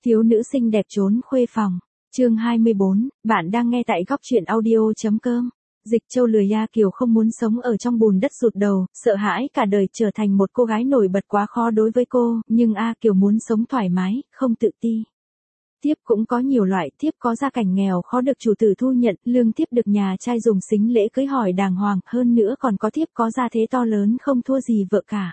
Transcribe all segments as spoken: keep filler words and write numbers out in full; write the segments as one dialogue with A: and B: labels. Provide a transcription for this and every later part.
A: Thiếu nữ xinh đẹp trốn khuê phòng. Chương hai mươi bốn, bạn đang nghe tại góc truyện audio.com. Dịch Châu lười A Kiều không muốn sống ở trong bùn đất rụt đầu, sợ hãi cả đời trở thành một cô gái nổi bật quá khó đối với cô, nhưng A Kiều muốn sống thoải mái, không tự ti. Thiếp cũng có nhiều loại, thiếp có gia cảnh nghèo khó được chủ tử thu nhận, lương thiếp được nhà trai dùng xính lễ cưới hỏi đàng hoàng, hơn nữa còn có thiếp có gia thế to lớn không thua gì vợ cả.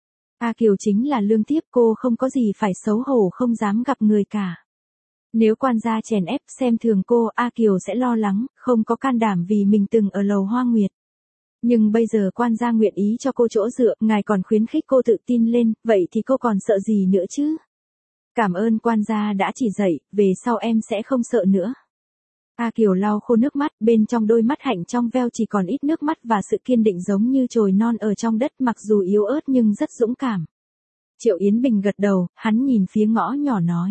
A: A Kiều chính là lương thiếp, cô không có gì phải xấu hổ, không dám gặp người cả. Nếu quan gia chèn ép xem thường cô, A Kiều sẽ lo lắng, không có can đảm vì mình từng ở lầu Hoa Nguyệt. Nhưng bây giờ quan gia nguyện ý cho cô chỗ dựa, ngài còn khuyến khích cô tự tin lên, vậy thì cô còn sợ gì nữa chứ? Cảm ơn quan gia đã chỉ dạy, về sau em sẽ không sợ nữa. A Kiều lau khô nước mắt, bên trong đôi mắt hạnh trong veo chỉ còn ít nước mắt và sự kiên định giống như chồi non ở trong đất, mặc dù yếu ớt nhưng rất dũng cảm. Triệu Yến Bình gật đầu, hắn nhìn phía ngõ nhỏ nói.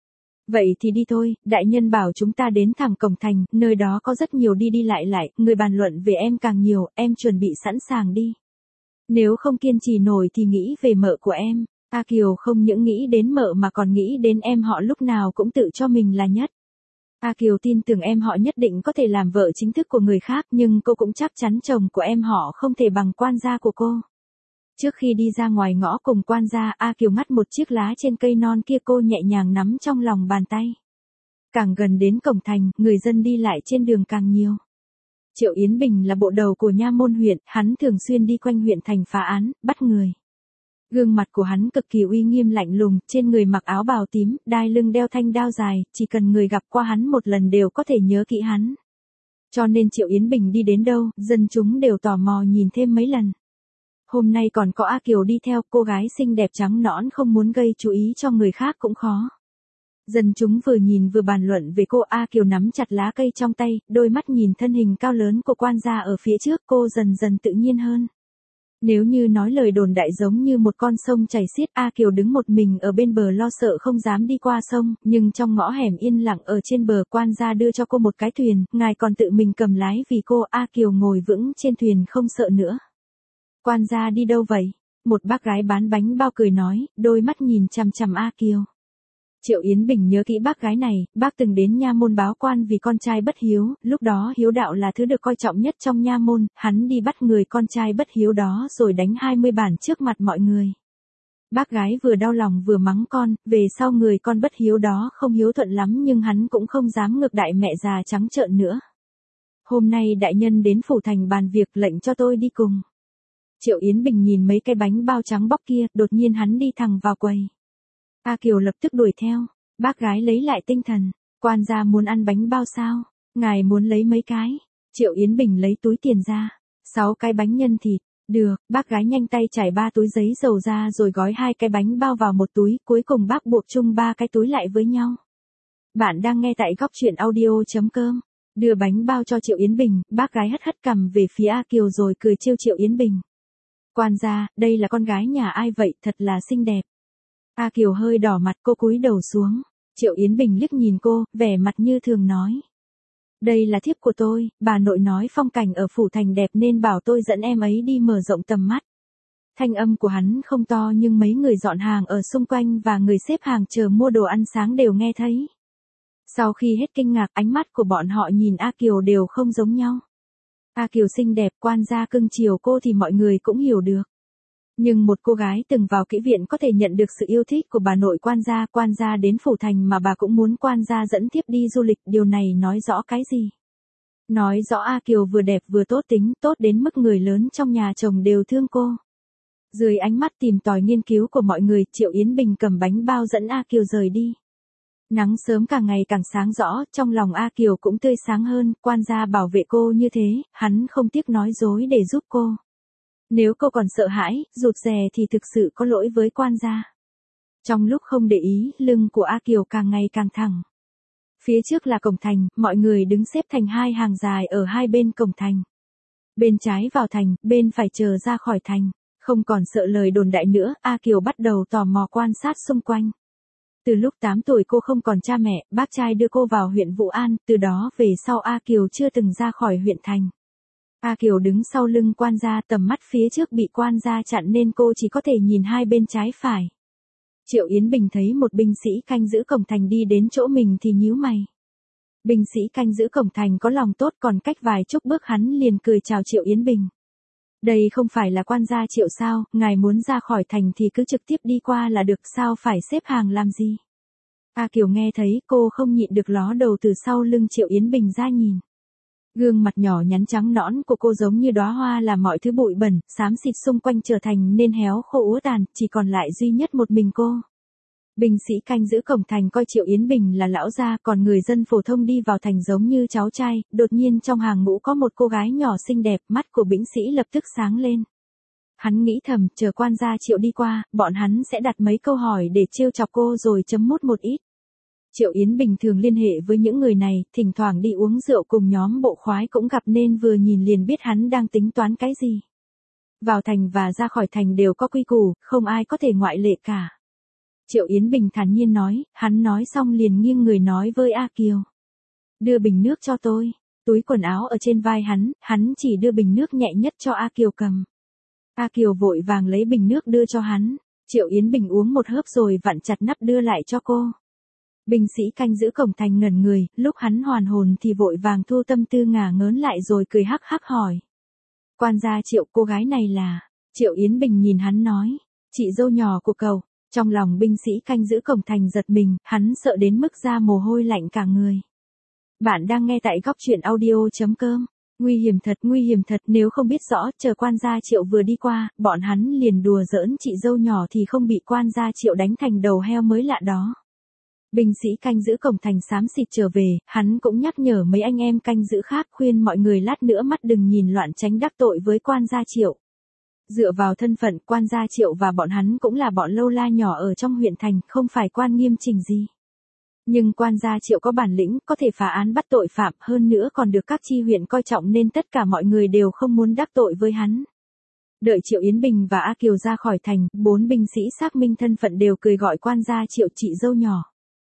A: Vậy thì đi thôi, đại nhân bảo chúng ta đến thẳng cổng thành, nơi đó có rất nhiều đi đi lại lại, người bàn luận về em càng nhiều, em chuẩn bị sẵn sàng đi. Nếu không kiên trì nổi thì nghĩ về mợ của em. A Kiều không những nghĩ đến mợ mà còn nghĩ đến em họ, lúc nào cũng tự cho mình là nhất. A Kiều tin tưởng em họ nhất định có thể làm vợ chính thức của người khác, nhưng cô cũng chắc chắn chồng của em họ không thể bằng quan gia của cô. Trước khi đi ra ngoài ngõ cùng quan gia, A Kiều ngắt một chiếc lá trên cây non kia, cô nhẹ nhàng nắm trong lòng bàn tay. Càng gần đến cổng thành, người dân đi lại trên đường càng nhiều. Triệu Yến Bình là bộ đầu của nha môn huyện, hắn thường xuyên đi quanh huyện thành phá án, bắt người. Gương mặt của hắn cực kỳ uy nghiêm lạnh lùng, trên người mặc áo bào tím, đai lưng đeo thanh đao dài, chỉ cần người gặp qua hắn một lần đều có thể nhớ kỹ hắn. Cho nên Triệu Yến Bình đi đến đâu, dân chúng đều tò mò nhìn thêm mấy lần. Hôm nay còn có A Kiều đi theo, cô gái xinh đẹp trắng nõn không muốn gây chú ý cho người khác cũng khó. Dân chúng vừa nhìn vừa bàn luận về cô. A Kiều nắm chặt lá cây trong tay, đôi mắt nhìn thân hình cao lớn của quan gia ở phía trước, cô dần dần tự nhiên hơn. Nếu như nói lời đồn đại giống như một con sông chảy xiết, A Kiều đứng một mình ở bên bờ lo sợ không dám đi qua sông, nhưng trong ngõ hẻm yên lặng ở trên bờ, quan gia đưa cho cô một cái thuyền, ngài còn tự mình cầm lái vì cô. A Kiều ngồi vững trên thuyền không sợ nữa. Quan gia đi đâu vậy? Một bác gái bán bánh bao cười nói, đôi mắt nhìn chằm chằm A Kiều. Triệu Yến Bình nhớ kỹ bác gái này, bác từng đến nha môn báo quan vì con trai bất hiếu, lúc đó hiếu đạo là thứ được coi trọng nhất trong nha môn, hắn đi bắt người con trai bất hiếu đó rồi đánh hai mươi bản trước mặt mọi người. Bác gái vừa đau lòng vừa mắng con, về sau người con bất hiếu đó không hiếu thuận lắm nhưng hắn cũng không dám ngược đại mẹ già trắng trợn nữa. Hôm nay đại nhân đến phủ thành bàn việc, lệnh cho tôi đi cùng. Triệu Yến Bình nhìn mấy cái bánh bao trắng bóc kia, đột nhiên hắn đi thẳng vào quầy. A Kiều lập tức đuổi theo, bác gái lấy lại tinh thần, quan gia muốn ăn bánh bao sao, ngài muốn lấy mấy cái? Triệu Yến Bình lấy túi tiền ra, sáu cái bánh nhân thịt, được, bác gái nhanh tay trải ba túi giấy dầu ra rồi gói hai cái bánh bao vào một túi, cuối cùng bác buộc chung ba cái túi lại với nhau. Bạn đang nghe tại góc truyện audio.com, đưa bánh bao cho Triệu Yến Bình, bác gái hất hất cằm về phía A Kiều rồi cười trêu Triệu Yến Bình. Quan gia, đây là con gái nhà ai vậy, thật là xinh đẹp. A Kiều hơi đỏ mặt, cô cúi đầu xuống. Triệu Yến Bình liếc nhìn cô, vẻ mặt như thường nói. Đây là thiếp của tôi, bà nội nói phong cảnh ở phủ thành đẹp nên bảo tôi dẫn em ấy đi mở rộng tầm mắt. Thanh âm của hắn không to nhưng mấy người dọn hàng ở xung quanh và người xếp hàng chờ mua đồ ăn sáng đều nghe thấy. Sau khi hết kinh ngạc, ánh mắt của bọn họ nhìn A Kiều đều không giống nhau. A Kiều xinh đẹp, quan gia cưng chiều cô thì mọi người cũng hiểu được. Nhưng một cô gái từng vào kỹ viện có thể nhận được sự yêu thích của bà nội quan gia, quan gia đến phủ thành mà bà cũng muốn quan gia dẫn tiếp đi du lịch, điều này nói rõ cái gì? Nói rõ A Kiều vừa đẹp vừa tốt tính, tốt đến mức người lớn trong nhà chồng đều thương cô. Dưới ánh mắt tìm tòi nghiên cứu của mọi người, Triệu Yến Bình cầm bánh bao dẫn A Kiều rời đi. Nắng sớm càng ngày càng sáng rõ, trong lòng A Kiều cũng tươi sáng hơn, quan gia bảo vệ cô như thế, hắn không tiếc nói dối để giúp cô. Nếu cô còn sợ hãi, rụt rè thì thực sự có lỗi với quan gia. Trong lúc không để ý, lưng của A Kiều càng ngày càng thẳng. Phía trước là cổng thành, mọi người đứng xếp thành hai hàng dài ở hai bên cổng thành. Bên trái vào thành, bên phải chờ ra khỏi thành. Không còn sợ lời đồn đại nữa, A Kiều bắt đầu tò mò quan sát xung quanh. Từ lúc tám tuổi cô không còn cha mẹ, bác trai đưa cô vào huyện Vũ An, từ đó về sau A Kiều chưa từng ra khỏi huyện thành. A Kiều đứng sau lưng quan gia, tầm mắt phía trước bị quan gia chặn nên cô chỉ có thể nhìn hai bên trái phải. Triệu Yến Bình thấy một binh sĩ canh giữ cổng thành đi đến chỗ mình thì nhíu mày. Binh sĩ canh giữ cổng thành có lòng tốt, còn cách vài chục bước hắn liền cười chào Triệu Yến Bình. Đây không phải là quan gia Triệu sao, ngài muốn ra khỏi thành thì cứ trực tiếp đi qua là được, sao phải xếp hàng làm gì? A Kiều nghe thấy, cô không nhịn được ló đầu từ sau lưng Triệu Yến Bình ra nhìn. Gương mặt nhỏ nhắn trắng nõn của cô giống như đóa hoa làm mọi thứ bụi bẩn, xám xịt xung quanh trở thành nên héo khô úa tàn, chỉ còn lại duy nhất một mình cô. Binh sĩ canh giữ cổng thành coi Triệu Yến Bình là lão gia, còn người dân phổ thông đi vào thành giống như cháu trai. Đột nhiên trong hàng ngũ có một cô gái nhỏ xinh đẹp, mắt của binh sĩ lập tức sáng lên. Hắn nghĩ thầm, chờ quan gia Triệu đi qua, bọn hắn sẽ đặt mấy câu hỏi để trêu chọc cô rồi chấm mút một ít. Triệu Yến Bình thường liên hệ với những người này, thỉnh thoảng đi uống rượu cùng nhóm bộ khoái cũng gặp nên vừa nhìn liền biết hắn đang tính toán cái gì. Vào thành và ra khỏi thành đều có quy củ, không ai có thể ngoại lệ cả. Triệu Yến Bình thản nhiên nói, hắn nói xong liền nghiêng người nói với A Kiều. Đưa bình nước cho tôi. Túi quần áo ở trên vai hắn, hắn chỉ đưa bình nước nhẹ nhất cho A Kiều cầm. A Kiều vội vàng lấy bình nước đưa cho hắn. Triệu Yến Bình uống một hớp rồi vặn chặt nắp đưa lại cho cô. Binh sĩ canh giữ cổng thành ngẩn người, lúc hắn hoàn hồn thì vội vàng thu tâm tư ngả ngớn lại rồi cười hắc hắc hỏi. Quan gia Triệu, cô gái này là... Triệu Yến Bình nhìn hắn nói, chị dâu nhỏ của cậu. Trong lòng binh sĩ canh giữ cổng thành giật mình, hắn sợ đến mức ra mồ hôi lạnh cả người. Bạn đang nghe tại góc truyện audio chấm com. Nguy hiểm thật, nguy hiểm thật, nếu không biết rõ, chờ quan gia Triệu vừa đi qua, bọn hắn liền đùa giỡn chị dâu nhỏ thì không bị quan gia Triệu đánh thành đầu heo mới lạ đó. Binh sĩ canh giữ cổng thành xám xịt trở về, hắn cũng nhắc nhở mấy anh em canh giữ khác, khuyên mọi người lát nữa mắt đừng nhìn loạn, tránh đắc tội với quan gia Triệu. Dựa vào thân phận, quan gia Triệu và bọn hắn cũng là bọn lâu la nhỏ ở trong huyện thành, không phải quan nghiêm chỉnh gì. Nhưng quan gia Triệu có bản lĩnh, có thể phá án bắt tội phạm, hơn nữa còn được các chi huyện coi trọng nên tất cả mọi người đều không muốn đắc tội với hắn. Đợi Triệu Yến Bình và A Kiều ra khỏi thành, bốn binh sĩ xác minh thân phận đều cười gọi quan gia Triệu chị dâu nhỏ.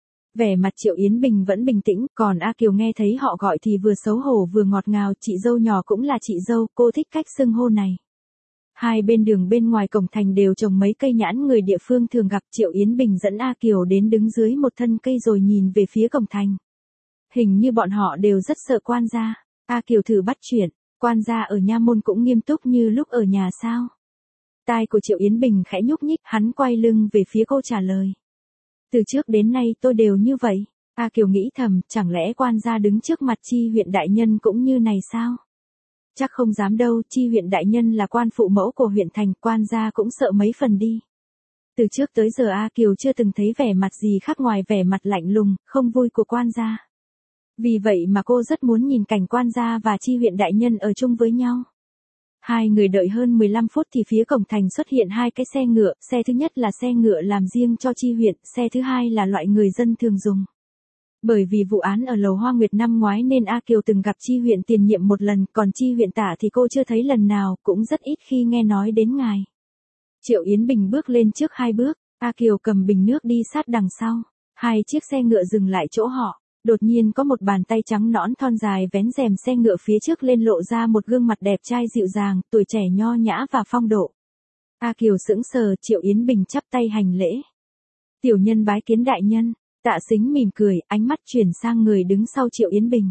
A: Vẻ mặt Triệu Yến Bình vẫn bình tĩnh, còn A Kiều nghe thấy họ gọi thì vừa xấu hổ vừa ngọt ngào, chị dâu nhỏ cũng là chị dâu, cô thích cách xưng hô này. Hai bên đường bên ngoài cổng thành đều trồng mấy cây nhãn người địa phương thường gặp. Triệu Yến Bình dẫn A Kiều đến đứng dưới một thân cây rồi nhìn về phía cổng thành. Hình như bọn họ đều rất sợ quan gia. A Kiều thử bắt chuyện, quan gia ở nha môn cũng nghiêm túc như lúc ở nhà sao? Tai của Triệu Yến Bình khẽ nhúc nhích, hắn quay lưng về phía cô trả lời. Từ trước đến nay tôi đều như vậy. A Kiều nghĩ thầm, chẳng lẽ quan gia đứng trước mặt chi huyện đại nhân cũng như này sao? Chắc không dám đâu, chi huyện đại nhân là quan phụ mẫu của huyện thành, quan gia cũng sợ mấy phần đi. Từ trước tới giờ A Kiều chưa từng thấy vẻ mặt gì khác ngoài vẻ mặt lạnh lùng, không vui của quan gia. Vì vậy mà cô rất muốn nhìn cảnh quan gia và chi huyện đại nhân ở chung với nhau. Hai người đợi hơn mười lăm phút thì phía cổng thành xuất hiện hai cái xe ngựa, xe thứ nhất là xe ngựa làm riêng cho chi huyện, xe thứ hai là loại người dân thường dùng. Bởi vì vụ án ở Lầu Hoa Nguyệt năm ngoái nên A Kiều từng gặp chi huyện tiền nhiệm một lần, còn chi huyện tả thì cô chưa thấy lần nào, cũng rất ít khi nghe nói đến ngài. Triệu Yến Bình bước lên trước hai bước, A Kiều cầm bình nước đi sát đằng sau. Hai chiếc xe ngựa dừng lại chỗ họ. Đột nhiên có một bàn tay trắng nõn thon dài vén rèm xe ngựa phía trước lên lộ ra một gương mặt đẹp trai dịu dàng, tuổi trẻ nho nhã và phong độ. A Kiều sững sờ, Triệu Yến Bình chắp tay hành lễ. Tiểu nhân bái kiến đại nhân. Tạ Sính mỉm cười, ánh mắt chuyển sang người đứng sau Triệu Yến Bình.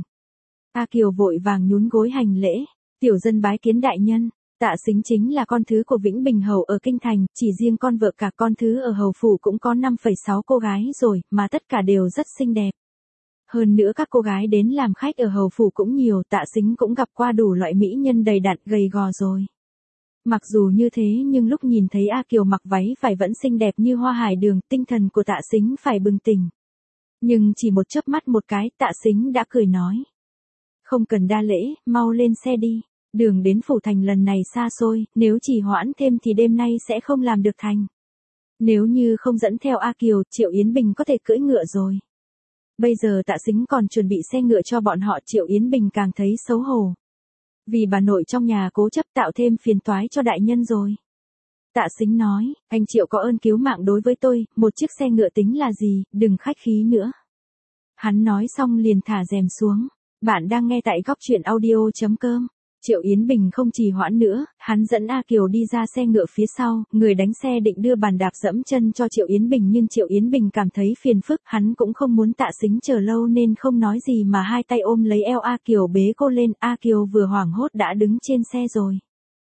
A: A Kiều vội vàng nhún gối hành lễ. Tiểu dân bái kiến đại nhân. Tạ Sính chính là con thứ của Vĩnh Bình Hầu ở Kinh Thành, chỉ riêng con vợ cả con thứ ở Hầu Phủ cũng có năm phẩy sáu cô gái rồi, mà tất cả đều rất xinh đẹp. Hơn nữa các cô gái đến làm khách ở Hầu Phủ cũng nhiều, Tạ Sính cũng gặp qua đủ loại mỹ nhân đầy đặn gầy gò rồi. Mặc dù như thế nhưng lúc nhìn thấy A Kiều mặc váy vải vẫn xinh đẹp như hoa hải đường, tinh thần của Tạ Sính phải bừng tỉnh. Nhưng chỉ một chớp mắt một cái, Tạ Sính đã cười nói. Không cần đa lễ, mau lên xe đi. Đường đến phủ thành lần này xa xôi, nếu chỉ hoãn thêm thì đêm nay sẽ không làm được thành. Nếu như không dẫn theo A Kiều, Triệu Yến Bình có thể cưỡi ngựa rồi. Bây giờ Tạ Sính còn chuẩn bị xe ngựa cho bọn họ, Triệu Yến Bình càng thấy xấu hổ. Vì bà nội trong nhà cố chấp tạo thêm phiền toái cho đại nhân rồi. Tạ Sính nói, anh Triệu có ơn cứu mạng đối với tôi, một chiếc xe ngựa tính là gì, đừng khách khí nữa. Hắn nói xong liền thả rèm xuống. Bạn đang nghe tại góc truyện audio chấm com. Triệu Yến Bình không trì hoãn nữa, hắn dẫn A Kiều đi ra xe ngựa phía sau, người đánh xe định đưa bàn đạp dẫm chân cho Triệu Yến Bình nhưng Triệu Yến Bình cảm thấy phiền phức, hắn cũng không muốn Tạ Sính chờ lâu nên không nói gì mà hai tay ôm lấy eo A Kiều bế cô lên, A Kiều vừa hoảng hốt đã đứng trên xe rồi.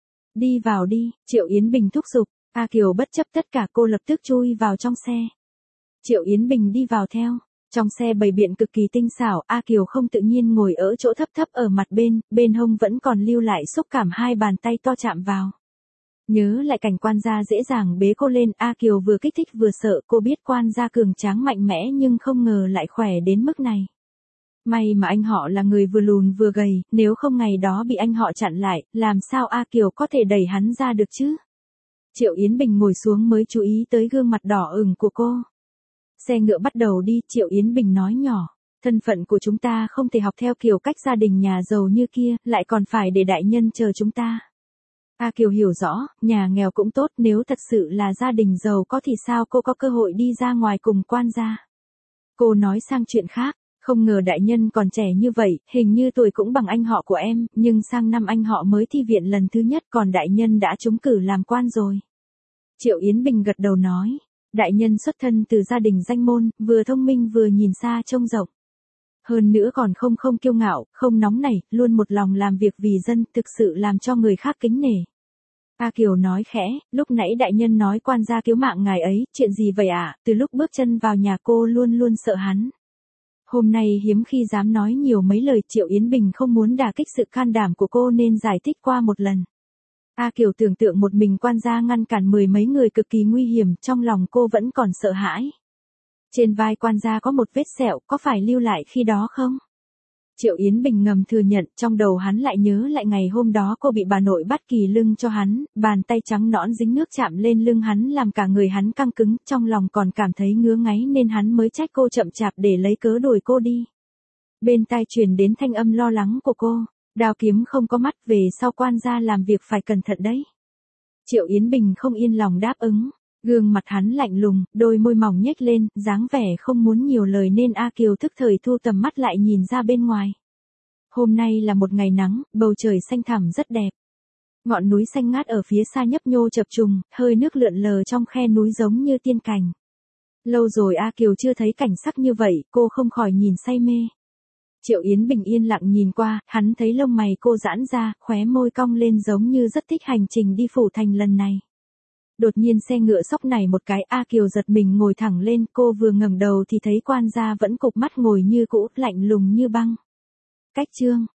A: Đi vào đi, Triệu Yến Bình thúc giục, A Kiều bất chấp tất cả cô lập tức chui vào trong xe. Triệu Yến Bình đi vào theo. Trong xe bày biện cực kỳ tinh xảo, A Kiều không tự nhiên ngồi ở chỗ thấp thấp ở mặt bên, bên hông vẫn còn lưu lại xúc cảm hai bàn tay to chạm vào. Nhớ lại cảnh quan gia dễ dàng bế cô lên, A Kiều vừa kích thích vừa sợ, cô biết quan gia cường tráng mạnh mẽ nhưng không ngờ lại khỏe đến mức này. May mà anh họ là người vừa lùn vừa gầy, nếu không ngày đó bị anh họ chặn lại, làm sao A Kiều có thể đẩy hắn ra được chứ? Triệu Yến Bình ngồi xuống mới chú ý tới gương mặt đỏ ửng của cô. Xe ngựa bắt đầu đi, Triệu Yến Bình nói nhỏ, thân phận của chúng ta không thể học theo kiểu cách gia đình nhà giàu như kia, lại còn phải để đại nhân chờ chúng ta. A Kiều hiểu rõ, nhà nghèo cũng tốt, nếu thật sự là gia đình giàu có thì sao cô có cơ hội đi ra ngoài cùng quan gia. Cô nói sang chuyện khác, không ngờ đại nhân còn trẻ như vậy, hình như tuổi cũng bằng anh họ của em, nhưng sang năm anh họ mới thi viện lần thứ nhất còn đại nhân đã trúng cử làm quan rồi. Triệu Yến Bình gật đầu nói. Đại nhân xuất thân từ gia đình danh môn, vừa thông minh vừa nhìn xa trông rộng. Hơn nữa còn không không kiêu ngạo, không nóng nảy, luôn một lòng làm việc vì dân, thực sự làm cho người khác kính nể. A Kiều nói khẽ, lúc nãy đại nhân nói quan gia cứu mạng ngài ấy, chuyện gì vậy ạ? À? Từ lúc bước chân vào nhà cô luôn luôn sợ hắn. Hôm nay hiếm khi dám nói nhiều mấy lời, Triệu Yến Bình không muốn đả kích sự can đảm của cô nên giải thích qua một lần. A Kiều tưởng tượng một mình quan gia ngăn cản mười mấy người cực kỳ nguy hiểm, trong lòng cô vẫn còn sợ hãi. Trên vai quan gia có một vết sẹo, có phải lưu lại khi đó không? Triệu Yến Bình ngầm thừa nhận, trong đầu hắn lại nhớ lại ngày hôm đó cô bị bà nội bắt kỳ lưng cho hắn, bàn tay trắng nõn dính nước chạm lên lưng hắn làm cả người hắn căng cứng, trong lòng còn cảm thấy ngứa ngáy nên hắn mới trách cô chậm chạp để lấy cớ đuổi cô đi. Bên tai truyền đến thanh âm lo lắng của cô. Đao kiếm không có mắt, về sau quan gia làm việc phải cẩn thận đấy. Triệu Yến Bình không yên lòng đáp ứng. Gương mặt hắn lạnh lùng, đôi môi mỏng nhếch lên, dáng vẻ không muốn nhiều lời nên A Kiều thức thời thu tầm mắt lại nhìn ra bên ngoài. Hôm nay là một ngày nắng, bầu trời xanh thẳm rất đẹp. Ngọn núi xanh ngát ở phía xa nhấp nhô chập trùng, hơi nước lượn lờ trong khe núi giống như tiên cảnh. Lâu rồi A Kiều chưa thấy cảnh sắc như vậy, cô không khỏi nhìn say mê. Triệu Yến Bình yên lặng nhìn qua, hắn thấy lông mày cô giãn ra, khóe môi cong lên giống như rất thích hành trình đi phủ thành lần này. Đột nhiên xe ngựa sóc nảy một cái, A Kiều giật mình ngồi thẳng lên, cô vừa ngẩng đầu thì thấy quan gia vẫn cụp mắt ngồi như cũ, lạnh lùng như băng. Cách chương